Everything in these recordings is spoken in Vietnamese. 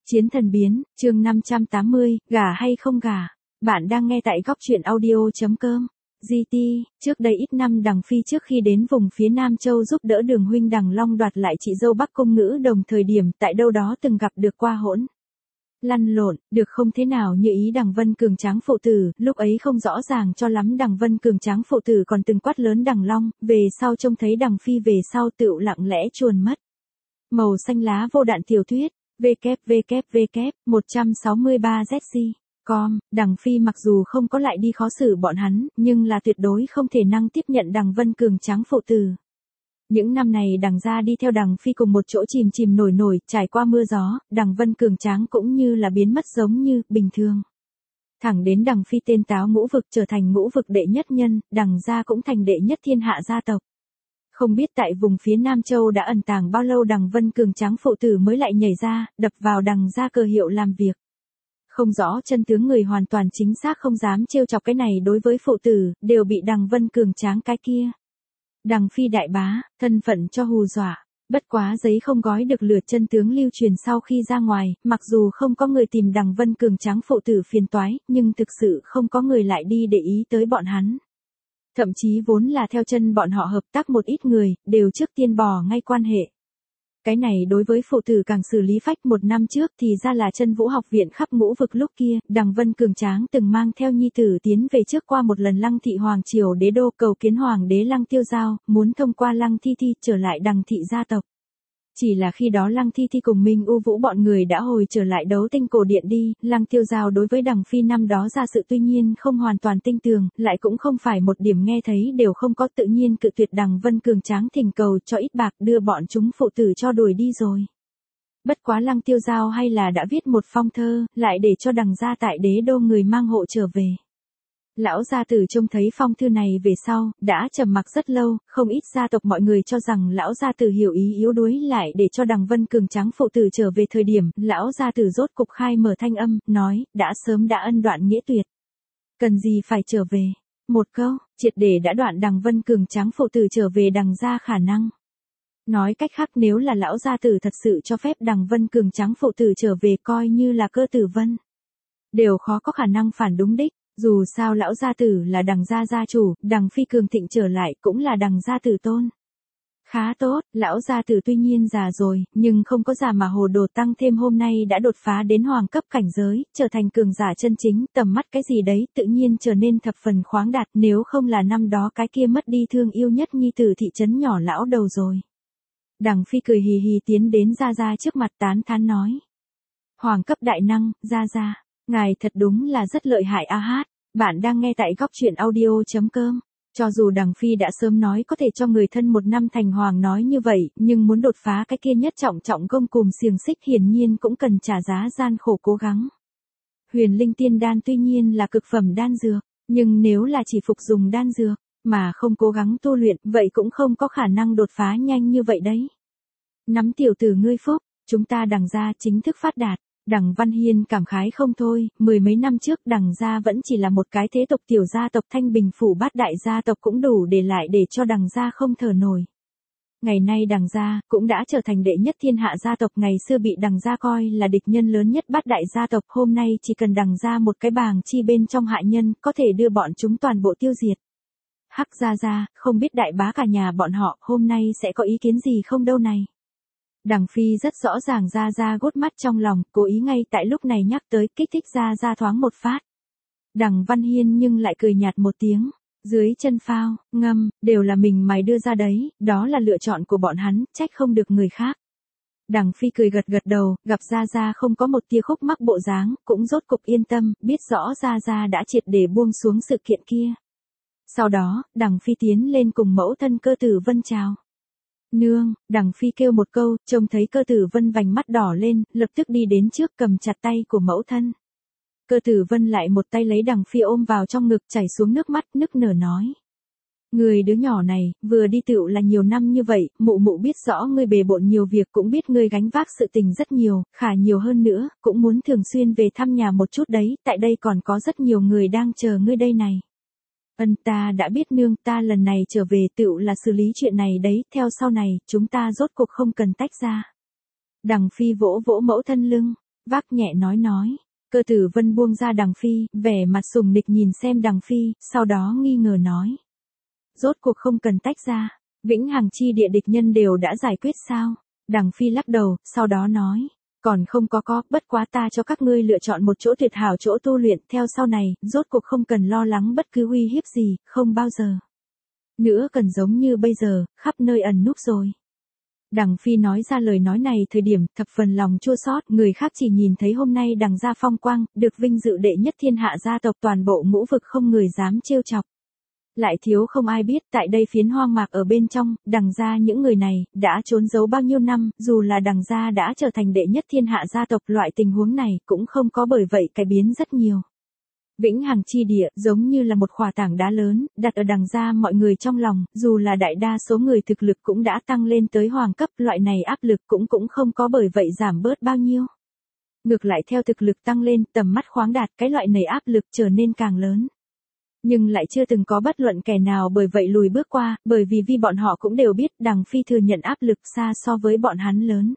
Chiến thần biến, chương 580, gả hay không gả. Bạn đang nghe tại góc truyện audio.com. GT, trước đây ít năm Đằng Phi trước khi đến vùng phía Nam Châu giúp đỡ Đường huynh Đằng Long đoạt lại chị dâu Bắc Cung Ngữ Đồng thời điểm tại đâu đó từng gặp được qua hỗn. Lăn lộn, được không thế nào như ý Đằng Vân Cường Tráng phụ tử, lúc ấy không rõ ràng cho lắm Đằng Vân Cường Tráng phụ tử còn từng quát lớn Đằng Long, về sau trông thấy Đằng Phi về sau tựu lặng lẽ chuồn mất. Màu xanh lá vô đạn tiểu thuyết. www 163zc com, Đằng Phi mặc dù không có lại đi khó xử bọn hắn, nhưng là tuyệt đối không thể năng tiếp nhận Đằng Vân Cường Tráng phụ tử. Những năm này Đằng gia đi theo Đằng Phi cùng một chỗ chìm nổi, trải qua mưa gió, Đằng Vân Cường Tráng cũng như là biến mất giống như bình thường. Thẳng đến Đằng Phi tên táo ngũ vực trở thành ngũ vực đệ nhất nhân, Đằng gia cũng thành đệ nhất thiên hạ gia tộc. Không biết tại vùng phía Nam Châu đã ẩn tàng bao lâu Đằng Vân Cường Tráng phụ tử mới lại nhảy ra, đập vào Đằng gia cờ hiệu làm việc. Không rõ chân tướng người hoàn toàn chính xác không dám trêu chọc cái này đối với phụ tử, đều bị Đằng Vân Cường Tráng cái kia. Đằng Phi đại bá, thân phận cho hù dọa. Bất quá giấy không gói được lửa chân tướng lưu truyền sau khi ra ngoài, mặc dù không có người tìm Đằng Vân Cường Tráng phụ tử phiền toái, nhưng thực sự không có người lại đi để ý tới bọn hắn. Thậm chí vốn là theo chân bọn họ hợp tác một ít người, đều trước tiên bỏ ngay quan hệ. Cái này đối với phụ tử càng xử lý phách. Một năm trước thì ra là Chân Vũ học viện khắp ngũ vực lúc kia, Đằng Vân Cường Tráng từng mang theo nhi tử tiến về trước qua một lần Lăng thị hoàng triều đế đô cầu kiến hoàng đế Lăng Tiêu Giao, muốn thông qua Lăng Thi Thi trở lại Đằng thị gia tộc. Chỉ là khi đó Lăng Thi Thi cùng Minh U Vũ bọn người đã hồi trở lại Đấu Tinh cổ điện đi, Lăng Tiêu Giao đối với Đằng Phi năm đó ra sự tuy nhiên không hoàn toàn tin tưởng, lại cũng không phải một điểm nghe thấy đều không có, tự nhiên cự tuyệt Đằng Vân Cường Tráng thỉnh cầu cho ít bạc đưa bọn chúng phụ tử cho đuổi đi rồi. Bất quá Lăng Tiêu Giao hay là đã viết một phong thơ, lại để cho Đằng gia tại đế đô người mang hộ trở về. Lão gia tử trông thấy phong thư này về sau, đã trầm mặc rất lâu, không ít gia tộc mọi người cho rằng lão gia tử hiểu ý yếu đuối lại để cho Đằng Vân Cường Tráng phụ tử trở về thời điểm, lão gia tử rốt cục khai mở thanh âm, nói, đã sớm đã ân đoạn nghĩa tuyệt. Cần gì phải trở về? Một câu, triệt để đã đoạn Đằng Vân Cường Tráng phụ tử trở về Đằng gia khả năng. Nói cách khác nếu là lão gia tử thật sự cho phép Đằng Vân Cường Tráng phụ tử trở về coi như là Cơ Tử Vân. Đều khó có khả năng phản đúng đích. Dù sao lão gia tử là Đằng gia gia chủ, Đằng Phi cường thịnh trở lại cũng là Đằng gia tử tôn. Khá tốt, lão gia tử tuy nhiên già rồi, nhưng không có già mà hồ đồ, tăng thêm hôm nay đã đột phá đến hoàng cấp cảnh giới, trở thành cường giả chân chính, tầm mắt cái gì đấy tự nhiên trở nên thập phần khoáng đạt, nếu không là năm đó cái kia mất đi thương yêu nhất nhi tử thị trấn nhỏ lão đầu rồi. Đằng Phi cười hì hì tiến đến Gia Gia trước mặt tán thán nói. Hoàng cấp đại năng, Gia Gia, ngài thật đúng là rất lợi hại a hát. Bạn đang nghe tại góc truyện audio.com. Cho dù Đằng Phi đã sớm nói có thể cho người thân một năm thành hoàng nói như vậy, nhưng muốn đột phá cái kia nhất trọng gông cùm xiềng xích hiển nhiên cũng cần trả giá gian khổ cố gắng. Huyền linh tiên đan tuy nhiên là cực phẩm đan dược, nhưng nếu là chỉ phục dùng đan dược, mà không cố gắng tu luyện, vậy cũng không có khả năng đột phá nhanh như vậy đấy. Nắm tiểu tử ngươi phúc, chúng ta Đằng gia chính thức phát đạt. Đằng Văn Hiên cảm khái không thôi, mười mấy năm trước Đằng gia vẫn chỉ là một cái thế tộc tiểu gia tộc Thanh Bình phủ bát đại gia tộc cũng đủ để lại để cho Đằng gia không thở nổi. Ngày nay Đằng gia cũng đã trở thành đệ nhất thiên hạ gia tộc, ngày xưa bị Đằng gia coi là địch nhân lớn nhất bát đại gia tộc, hôm nay chỉ cần Đằng gia một cái bàng chi bên trong hại nhân, có thể đưa bọn chúng toàn bộ tiêu diệt. Hắc Gia, không biết đại bá cả nhà bọn họ hôm nay sẽ có ý kiến gì không đâu này. Đằng Phi rất rõ ràng Gia gốt mắt trong lòng, cố ý ngay tại lúc này nhắc tới, kích thích Gia thoáng một phát. Đằng Văn Hiên nhưng lại cười nhạt một tiếng, dưới chân phao, ngâm, đều là mình mày đưa ra đấy, đó là lựa chọn của bọn hắn, trách không được người khác. Đằng Phi cười gật đầu, gặp Gia không có một tia khúc mắc bộ dáng, cũng rốt cục yên tâm, biết rõ Gia đã triệt để buông xuống sự kiện kia. Sau đó, Đằng Phi tiến lên cùng mẫu thân Cơ Tử Vân chào. Nương, Đằng Phi kêu một câu, trông thấy Cơ Tử Vân vành mắt đỏ lên, lập tức đi đến trước cầm chặt tay của mẫu thân. Cơ Tử Vân lại một tay lấy Đằng Phi ôm vào trong ngực, chảy xuống nước mắt, nức nở nói. Người đứa nhỏ này, vừa đi tựu là nhiều năm như vậy, mụ biết rõ ngươi bề bộn nhiều việc, cũng biết ngươi gánh vác sự tình rất nhiều, khả nhiều hơn nữa, cũng muốn thường xuyên về thăm nhà một chút đấy, tại đây còn có rất nhiều người đang chờ ngươi đây này. Ta đã biết nương, ta lần này trở về tựu là xử lý chuyện này đấy, theo sau này, chúng ta rốt cuộc không cần tách ra. Đằng Phi vỗ mẫu thân lưng, vác nhẹ nói. Cơ Tử Vân buông ra Đằng Phi, vẻ mặt sùng nịch nhìn xem Đằng Phi, sau đó nghi ngờ nói. Rốt cuộc không cần tách ra, vĩnh hằng chi địa địch nhân đều đã giải quyết sao? Đằng Phi lắc đầu, sau đó nói. Còn không có, bất quá ta cho các ngươi lựa chọn một chỗ tuyệt hảo chỗ tu luyện, theo sau này, rốt cuộc không cần lo lắng bất cứ uy hiếp gì, không bao giờ nữa cần giống như bây giờ, khắp nơi ẩn núp rồi. Đằng Phi nói ra lời nói này thời điểm thập phần lòng chua xót, người khác chỉ nhìn thấy hôm nay Đằng gia phong quang, được vinh dự đệ nhất thiên hạ gia tộc toàn bộ ngũ vực không người dám trêu chọc. Lại thiếu không ai biết tại đây phiến hoang mạc ở bên trong, Đằng gia những người này, đã trốn giấu bao nhiêu năm, dù là Đằng gia đã trở thành đệ nhất thiên hạ gia tộc, loại tình huống này cũng không có bởi vậy cải biến rất nhiều. Vĩnh hằng chi địa giống như là một khỏa tảng đá lớn, đặt ở Đằng gia mọi người trong lòng, dù là đại đa số người thực lực cũng đã tăng lên tới hoàng cấp, loại này áp lực cũng không có bởi vậy giảm bớt bao nhiêu. Ngược lại theo thực lực tăng lên, tầm mắt khoáng đạt, cái loại này áp lực trở nên càng lớn. Nhưng lại chưa từng có bất luận kẻ nào bởi vậy lùi bước qua, bởi vì bọn họ cũng đều biết Đằng Phi thừa nhận áp lực xa so với bọn hắn lớn.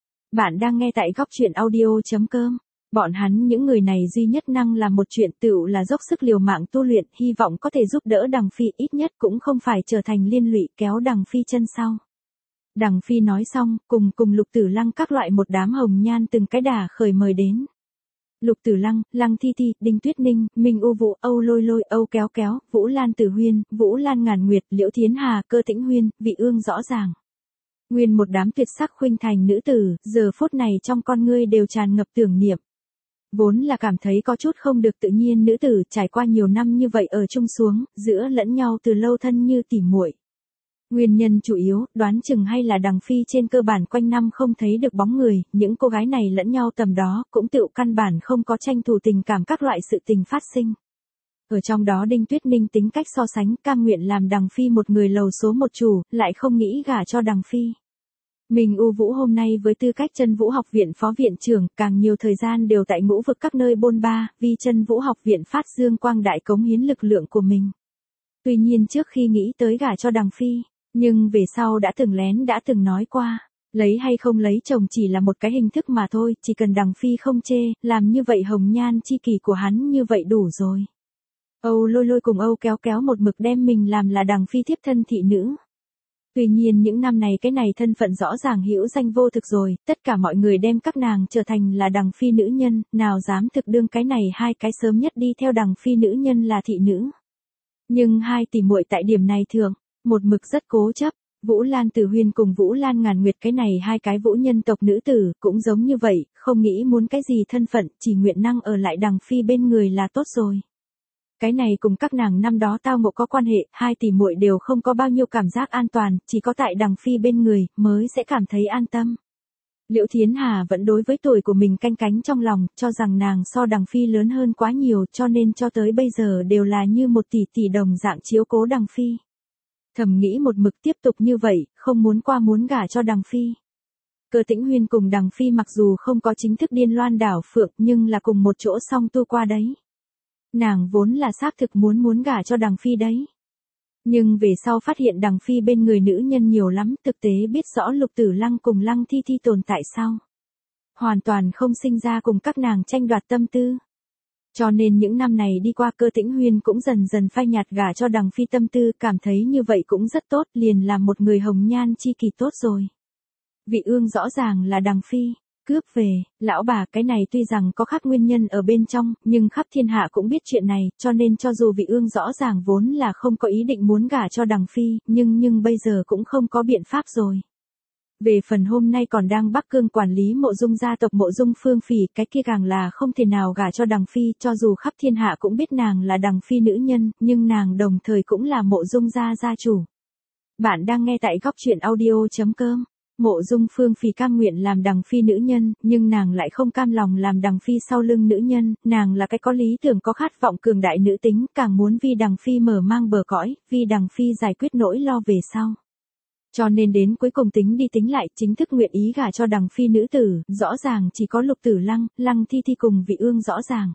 Bạn đang nghe tại góc truyện audio.com. Bọn hắn những người này duy nhất năng làm một chuyện tựu là dốc sức liều mạng tu luyện, hy vọng có thể giúp đỡ Đằng Phi, ít nhất cũng không phải trở thành liên lụy kéo Đằng Phi chân sau. Đằng Phi nói xong, cùng Lục Tử Lăng các loại một đám hồng nhan từng cái đà khởi mời đến. Lục Tử Lăng, Lăng Thi Thi, Đinh Tuyết Ninh, Minh U Vũ, Âu Lôi Lôi, Âu Kéo Kéo, Vũ Lan Tử Huyên, Vũ Lan Ngàn Nguyệt, Liễu Thiến Hà, Cơ Tĩnh Huyên, Vị Ương rõ ràng. Nguyên một đám tuyệt sắc khuynh thành nữ tử, giờ phút này trong con ngươi đều tràn ngập tưởng niệm. Vốn là cảm thấy có chút không được tự nhiên nữ tử trải qua nhiều năm như vậy ở chung xuống, giữa lẫn nhau từ lâu thân như tỉ muội. Nguyên nhân chủ yếu, đoán chừng hay là Đằng Phi trên cơ bản quanh năm không thấy được bóng người, những cô gái này lẫn nhau tầm đó, cũng tựu căn bản không có tranh thủ tình cảm các loại sự tình phát sinh. Ở trong đó Đinh Tuyết Ninh tính cách so sánh, cam nguyện làm Đằng Phi một người lầu số một chủ, lại không nghĩ gả cho Đằng Phi. Mình U Vũ hôm nay với tư cách Chân Vũ học viện phó viện trưởng, càng nhiều thời gian đều tại ngũ vực các nơi bôn ba, vì Chân Vũ học viện phát dương quang đại cống hiến lực lượng của mình. Tuy nhiên trước khi nghĩ tới gả cho Đằng Phi, nhưng về sau đã từng nói qua, lấy hay không lấy chồng chỉ là một cái hình thức mà thôi, chỉ cần Đằng Phi không chê, làm như vậy hồng nhan chi kỷ của hắn như vậy đủ rồi. Âu Lôi Lôi cùng Âu Kéo Kéo một mực đem mình làm là Đằng Phi thiếp thân thị nữ. Tuy nhiên những năm này cái này thân phận rõ ràng hữu danh vô thực rồi, tất cả mọi người đem các nàng trở thành là Đằng Phi nữ nhân, nào dám thực đương cái này hai cái sớm nhất đi theo Đằng Phi nữ nhân là thị nữ. Nhưng hai tỷ muội tại điểm này thường, một mực rất cố chấp, Vũ Lan Tử Huyên cùng Vũ Lan Ngàn Nguyệt cái này hai cái vũ nhân tộc nữ tử, cũng giống như vậy, không nghĩ muốn cái gì thân phận, chỉ nguyện năng ở lại Đằng Phi bên người là tốt rồi. Cái này cùng các nàng năm đó tao ngộ có quan hệ, hai tỷ muội đều không có bao nhiêu cảm giác an toàn, chỉ có tại Đằng Phi bên người, mới sẽ cảm thấy an tâm. Liễu Thiến Hà vẫn đối với tuổi của mình canh cánh trong lòng, cho rằng nàng so Đằng Phi lớn hơn quá nhiều, cho nên cho tới bây giờ đều là như một tỷ tỷ đồng dạng chiếu cố Đằng Phi. Thầm nghĩ một mực tiếp tục như vậy, không muốn gả cho Đằng Phi. Cơ Tĩnh Huyên cùng Đằng Phi mặc dù không có chính thức điên loan đảo phượng, nhưng là cùng một chỗ song tu qua đấy. Nàng vốn là xác thực muốn gả cho Đằng Phi đấy. Nhưng về sau phát hiện Đằng Phi bên người nữ nhân nhiều lắm, thực tế biết rõ Lục Tử Lăng cùng Lăng Thi Thi tồn tại sau. Hoàn toàn không sinh ra cùng các nàng tranh đoạt tâm tư. Cho nên những năm này đi qua Cơ Tĩnh Huyên cũng dần dần phai nhạt gả cho Đằng Phi tâm tư, cảm thấy như vậy cũng rất tốt, liền làm một người hồng nhan chi kỳ tốt rồi. Vị Ương rõ ràng là Đằng Phi. Cướp về, lão bà cái này tuy rằng có khác nguyên nhân ở bên trong, nhưng khắp thiên hạ cũng biết chuyện này, cho nên cho dù Vị Ương rõ ràng vốn là không có ý định muốn gả cho Đằng Phi, nhưng bây giờ cũng không có biện pháp rồi. Về phần hôm nay còn đang Bắc Cương quản lý Mộ Dung gia tộc Mộ Dung Phương Phỉ, cái kia càng là không thể nào gả cho Đằng Phi, cho dù khắp thiên hạ cũng biết nàng là Đằng Phi nữ nhân, nhưng nàng đồng thời cũng là Mộ Dung gia gia chủ. Bạn đang nghe tại góc truyện audio.com. Mộ Dung Phương Phỉ cam nguyện làm Đằng Phi nữ nhân, nhưng nàng lại không cam lòng làm Đằng Phi sau lưng nữ nhân, nàng là cái có lý tưởng có khát vọng cường đại nữ tính, càng muốn vì Đằng Phi mở mang bờ cõi, vì Đằng Phi giải quyết nỗi lo về sau. Cho nên đến cuối cùng tính đi tính lại, chính thức nguyện ý gả cho Đằng Phi nữ tử, rõ ràng chỉ có Lục Tử Lăng, Lăng Thi Thi cùng Vị Ương rõ ràng.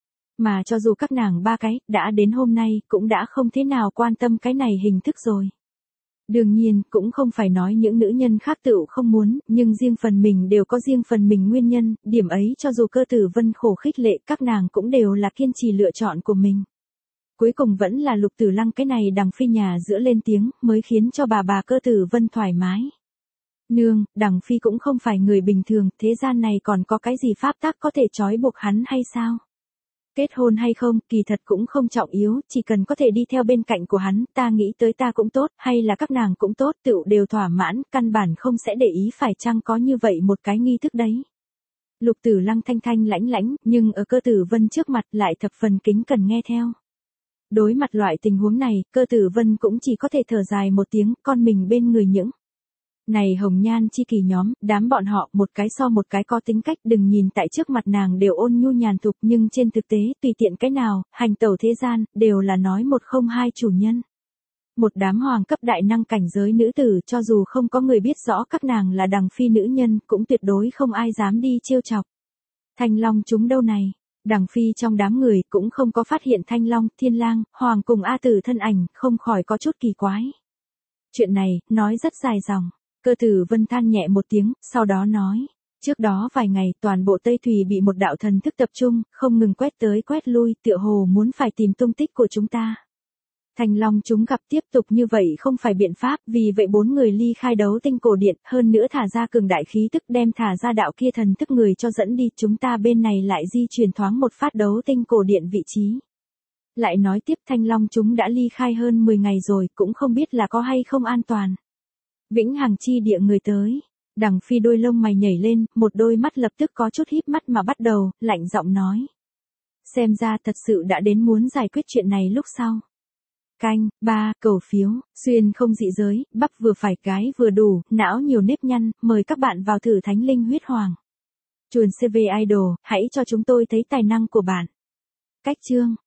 Mà cho dù các nàng ba cái, đã đến hôm nay, cũng đã không thế nào quan tâm cái này hình thức rồi. Đương nhiên, cũng không phải nói những nữ nhân khác tựu không muốn, nhưng riêng phần mình đều có riêng phần mình nguyên nhân, điểm ấy cho dù Cơ Tử Vân khổ khích lệ, các nàng cũng đều là kiên trì lựa chọn của mình. Cuối cùng vẫn là Lục Tử Lăng cái này Đằng Phi nhà giữa lên tiếng, mới khiến cho bà Cơ Tử Vân thoải mái. Nương, Đằng Phi cũng không phải người bình thường, thế gian này còn có cái gì pháp tắc có thể trói buộc hắn hay sao? Kết hôn hay không, kỳ thật cũng không trọng yếu, chỉ cần có thể đi theo bên cạnh của hắn, ta nghĩ tới ta cũng tốt, hay là các nàng cũng tốt, tựu đều thỏa mãn, căn bản không sẽ để ý phải chăng có như vậy một cái nghi thức đấy. Lục Tử Lăng thanh thanh lãnh lãnh, nhưng ở Cơ Tử Vân trước mặt lại thập phần kính cần nghe theo. Đối mặt loại tình huống này, Cơ Tử Vân cũng chỉ có thể thở dài một tiếng, con mình bên người những này hồng nhan chi kỷ nhóm, đám bọn họ một cái so một cái có tính cách, đừng nhìn tại trước mặt nàng đều ôn nhu nhàn thục, nhưng trên thực tế, tùy tiện cái nào, hành tẩu thế gian, đều là nói một không hai chủ nhân. Một đám hoàng cấp đại năng cảnh giới nữ tử, cho dù không có người biết rõ các nàng là Đằng Phi nữ nhân, cũng tuyệt đối không ai dám đi trêu chọc. Thanh Long chúng đâu này? Đằng Phi trong đám người cũng không có phát hiện Thanh Long, Thiên Lang, Hoàng cùng A Tử thân ảnh, không khỏi có chút kỳ quái. Chuyện này, nói rất dài dòng. Cơ Tử Vân than nhẹ một tiếng, sau đó nói. Trước đó vài ngày, toàn bộ Tây Thủy bị một đạo thần thức tập trung, không ngừng quét tới quét lui, tựa hồ muốn phải tìm tung tích của chúng ta. Thanh Long chúng gặp tiếp tục như vậy không phải biện pháp, vì vậy 4 người ly khai đấu tinh cổ điện, hơn nữa thả ra cường đại khí tức đem thả ra đạo kia thần thức người cho dẫn đi, chúng ta bên này lại di chuyển thoáng một phát đấu tinh cổ điện vị trí. Lại nói tiếp Thanh Long chúng đã ly khai hơn 10 ngày rồi, cũng không biết là có hay không an toàn. Vĩnh Hằng chi địa người tới. Đằng Phi đôi lông mày nhảy lên, một đôi mắt lập tức có chút híp mắt mà bắt đầu, lạnh giọng nói. Xem ra thật sự đã đến muốn giải quyết chuyện này lúc sau. Canh, 3, cầu phiếu, xuyên không dị giới, bắp vừa phải cái vừa đủ, não nhiều nếp nhăn, mời các bạn vào thử Thánh Linh Huyết Hoàng. Chuồn CV Idol, hãy cho chúng tôi thấy tài năng của bạn. Cách chương.